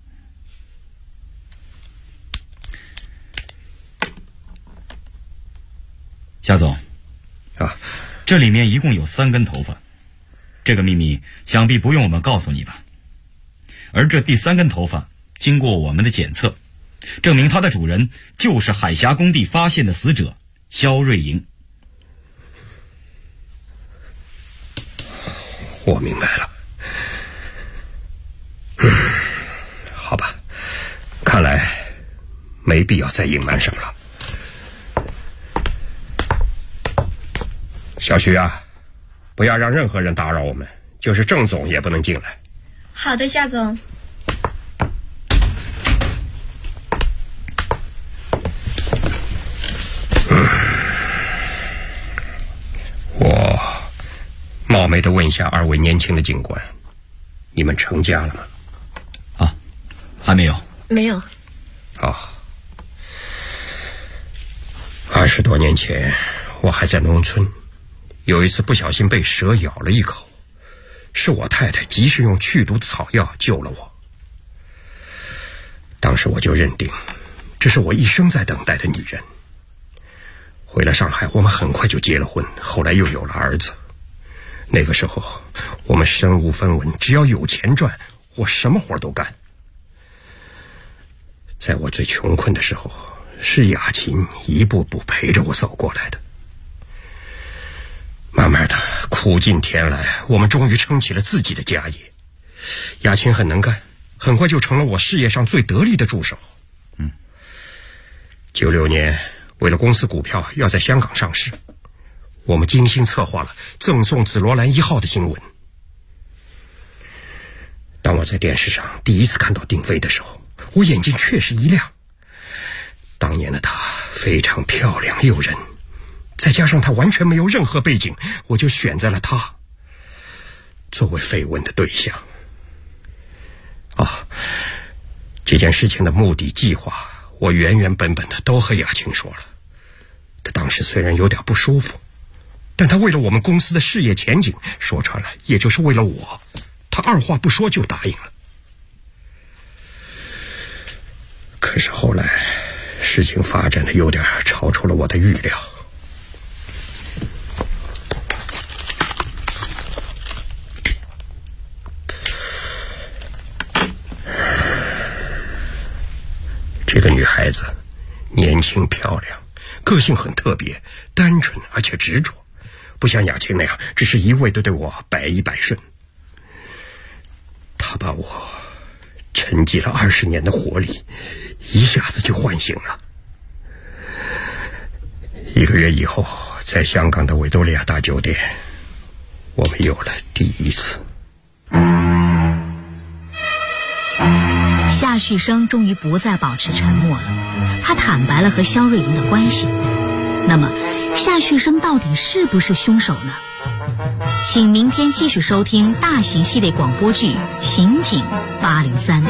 夏总，这里面一共有3根头发，这个秘密想必不用我们告诉你吧？而这第3根头发经过我们的检测， 证明它的主人就是海峡工地发现的死者肖瑞莹。 我明白了。好吧，看来没必要再隐瞒什么了。小徐啊，不要让任何人打扰我们，就是郑总也不能进来。 好的，夏总。 我冒昧的问一下二位年轻的警官，你们成家了吗？ 啊，还没有。 没有。 啊，20多年前我还在农村，有一次不小心被蛇咬了一口，是我太太及时用去毒的草药救了我。当时我就认定这是我一生在等待的女人。回了上海，我们很快就结了婚，后来又有了儿子。那个时候我们身无分文，只要有钱赚，我什么活都干。在我最穷困的时候，是雅琴一步步陪着我走过来的。慢慢的苦尽甜来，我们终于撑起了自己的家业。雅琴很能干，很快就成了我事业上最得力的助手。96年，为了公司股票要在香港上市，我们精心策划了赠送紫罗兰1号的新闻。当我在电视上第一次看到丁飞的时候，我眼睛确实一亮。当年的她非常漂亮诱人，再加上她完全没有任何背景，我就选择了她作为绯闻的对象。这件事情的目的计划我原原本本的都和雅琴说了。她当时虽然有点不舒服，但她为了我们公司的事业前景，说穿了也就是为了我，她二话不说就答应了。可是后来事情发展的有点超出了我的预料。这个女孩子年轻漂亮，个性很特别，单纯而且执着，不像雅琴那样只是一味的对我百依百顺。她把我沉寂了20年的活力一下子就唤醒了。1个月以后，在香港的维多利亚大酒店，我们有了第一次。 夏旭升终于不再保持沉默了，他坦白了和肖瑞莹的关系。那么，夏旭升到底是不是凶手呢？请明天继续收听大型系列广播剧《刑警803》。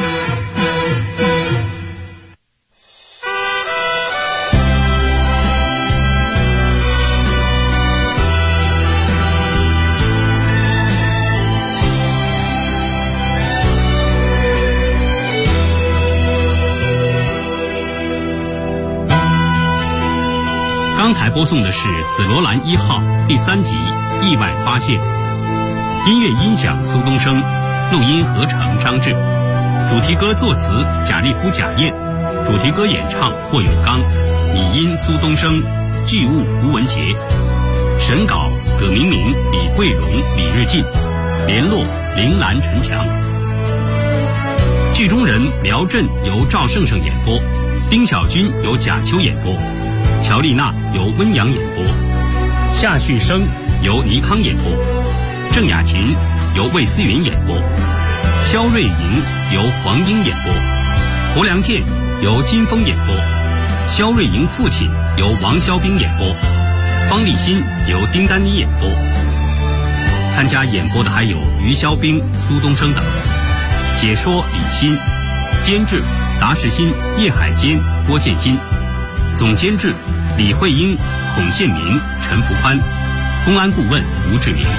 刚才播送的是《紫罗兰1号》第3集《意外发现》，音乐音响苏东升，录音合成张志，主题歌作词贾立夫、贾燕，主题歌演唱霍有刚，拟音苏东升，剧务吴文杰，审稿葛明明、李桂荣、李日进，联络铃兰、陈强。剧中人苗震由赵胜胜演播，丁小军由贾秋演播，乔丽娜由温阳演播，夏旭升由倪康演播，郑雅琴由魏思云演播，肖瑞莹由黄英演播，胡良健由金峰演播，肖瑞莹父亲由王肖兵演播，方立新由丁丹妮演播。参加演播的还有于肖兵、苏东升等。解说李欣，监制达世新、叶海坚、郭建新，总监制李慧英、孔宪民、陈福宽，公安顾问吴志明。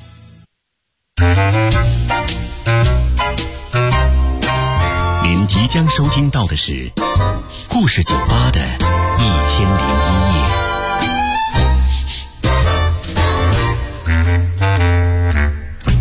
您即将将收听到的是故事酒吧的1001夜。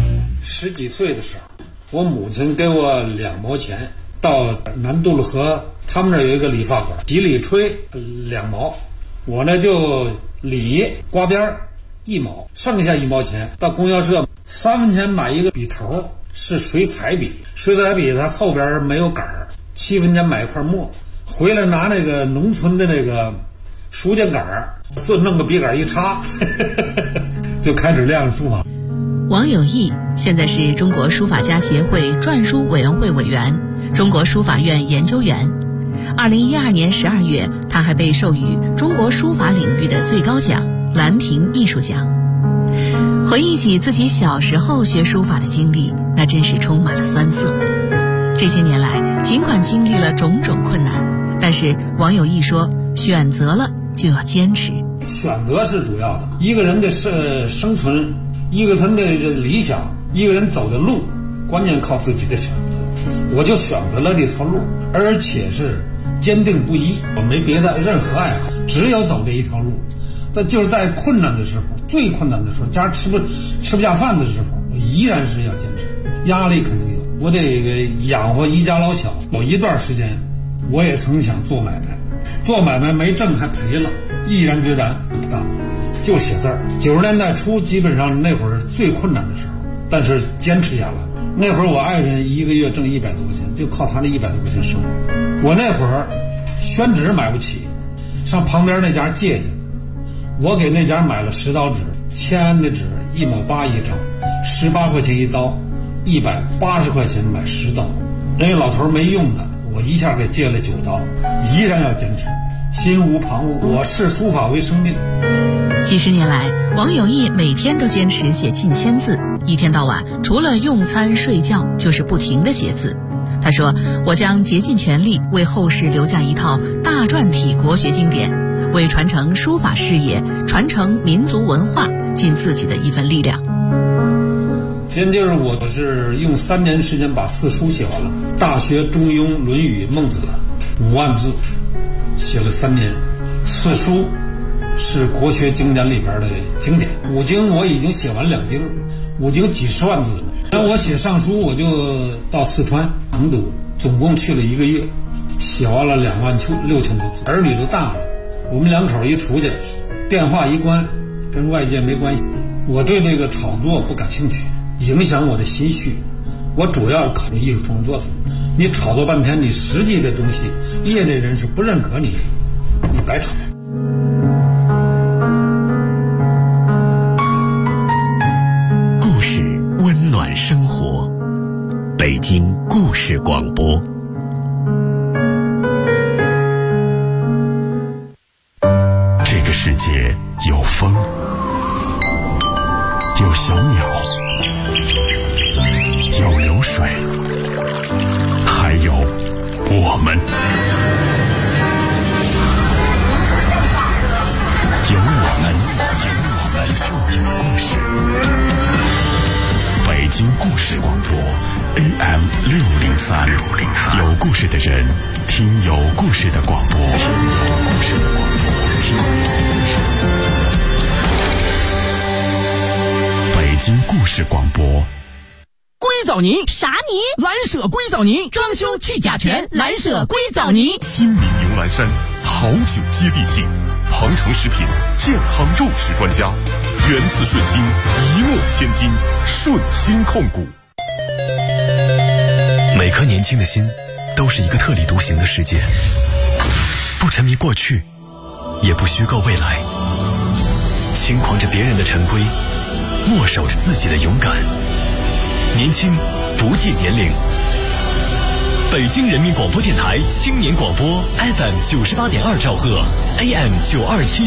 10几岁的时候，我母亲给我2毛钱，到南渡了河，他们那儿有一个理发馆，洗理吹2毛，我呢就理刮边1毛，剩下1毛钱到供销社3分钱买一个笔头，是水彩笔，水彩笔它后边没有杆儿，7分钱买一块墨，回来拿那个农村的那个书架杆儿，就弄个笔杆一插就开始练书法。 王有义现在是中国书法家协会篆书委员会委员、中国书法院研究员。2012年12月，他还被授予中国书法领域的最高奖兰亭艺术奖。回忆起自己小时候学书法的经历，那真是充满了酸涩。这些年来，尽管经历了种种困难，但是王有义说，选择了就要坚持。 选择是主要的，一个人的生存，一个人的理想，一个人走的路，关键靠自己的选择。我就选择了这条路，而且是坚定不移，我没别的任何爱好，只有走这一条路。但就是在困难的时候，最困难的时候，家吃不下饭的时候，我依然是要坚持。压力肯定有，我得养活一家老小。有一段时间，我也曾想做买卖，做买卖没挣还赔了，毅然决然不干，就写字儿。90年代初，基本上那会儿最困难的时候，但是坚持下来。那会儿我爱人一个月挣100多块钱，就靠他那100多块钱生活。我那会儿宣纸买不起，上旁边那家借去，我给那家买了10刀纸，签安的纸1毛8一张，18块钱一刀，180块钱买10刀。那个老头没用的，我一下给借了9刀，依然要坚持，心无旁骛。我视书法为生命。 几十年来，王有义每天都坚持写近1000字，一天到晚除了用餐睡觉就是不停地写字。他说，我将竭尽全力为后世留下一套大篆体国学经典，为传承书法事业、传承民族文化尽自己的一份力量。 先就是我是用3年时间把4书写完了，《大学》《中庸》《论语》《孟子》5万字，写了3年。4书是国学经典里边的经典，5经我已经写完2经，5经几10万字了。然后我写上书，我就到四川成都，总共去了1个月，写完了26000多字。儿女都大了，我们2口一出去，电话一关，跟外界没关系。我对这个炒作不感兴趣，影响我的心绪。我主要考虑艺术创作的。你炒作半天，你实际的东西，业内人士不认可你，你白炒。 故事温暖生活，北京故事广播。这个世界有风，有小鸟，有流水，还有我们。有我们就有故事。北京故事广播 AM 603，有故事的人听有故事的广播，听有故事的广播，听有故事的北京故事广播。 硅藻泥啥泥？ 蓝舍硅藻泥，装修去甲醛，蓝舍硅藻泥。 亲民牛栏山，好酒接地气。庞城食品健康肉食专家，源自顺心，一诺千金，顺心控股。 每颗年轻的心都是一个特立独行的世界，不沉迷过去，也不虚构未来，轻狂着别人的陈规，默守着自己的勇敢。年轻不计年龄。北京人民广播电台青年广播 FM 98.2兆赫 AM 927。